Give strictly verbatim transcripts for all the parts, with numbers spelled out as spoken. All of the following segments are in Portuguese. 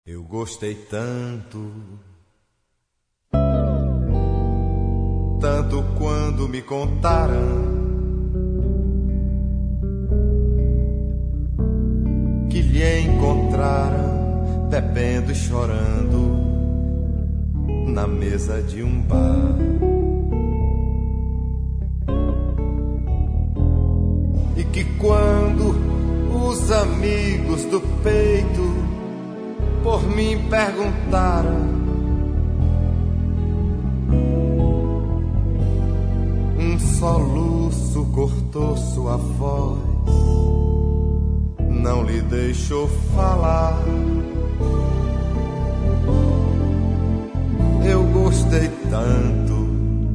Eu gostei tanto, tanto quando me contaram que lhe encontraram bebendo e chorando na mesa de um bar. E que quando os amigos do peito por mim perguntaram, um soluço cortou sua voz, não lhe deixou falar. Eu gostei tanto,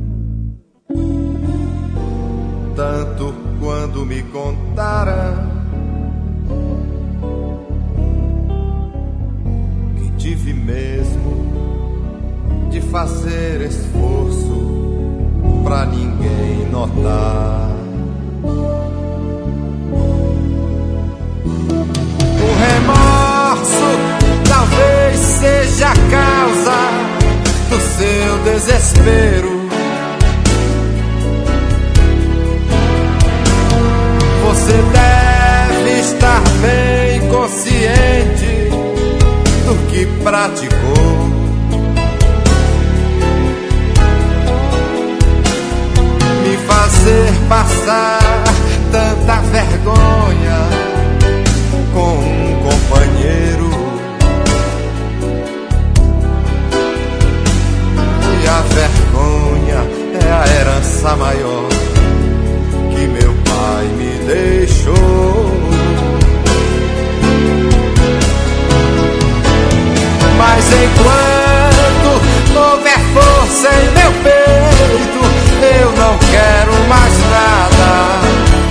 tanto quando me contaram que tive mesmo de fazer esforço pra ninguém notar. O remorso talvez seja a causa do seu desespero. Você deve estar bem consciente do que praticou. Me fazer passar tanta vergonha com um companheiro. E a vergonha é a herança maior que meu pai me deixou. Mas enquanto houver força em meu peito, eu não quero mais nada.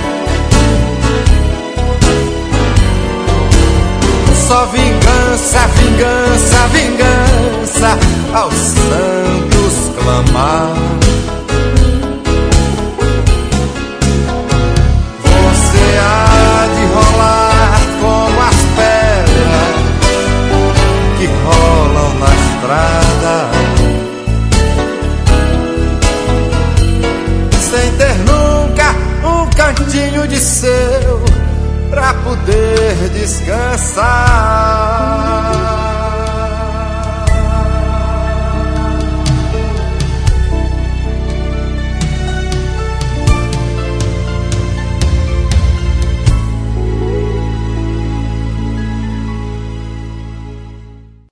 Só vingança, vingança, vingança, aos santos clamar.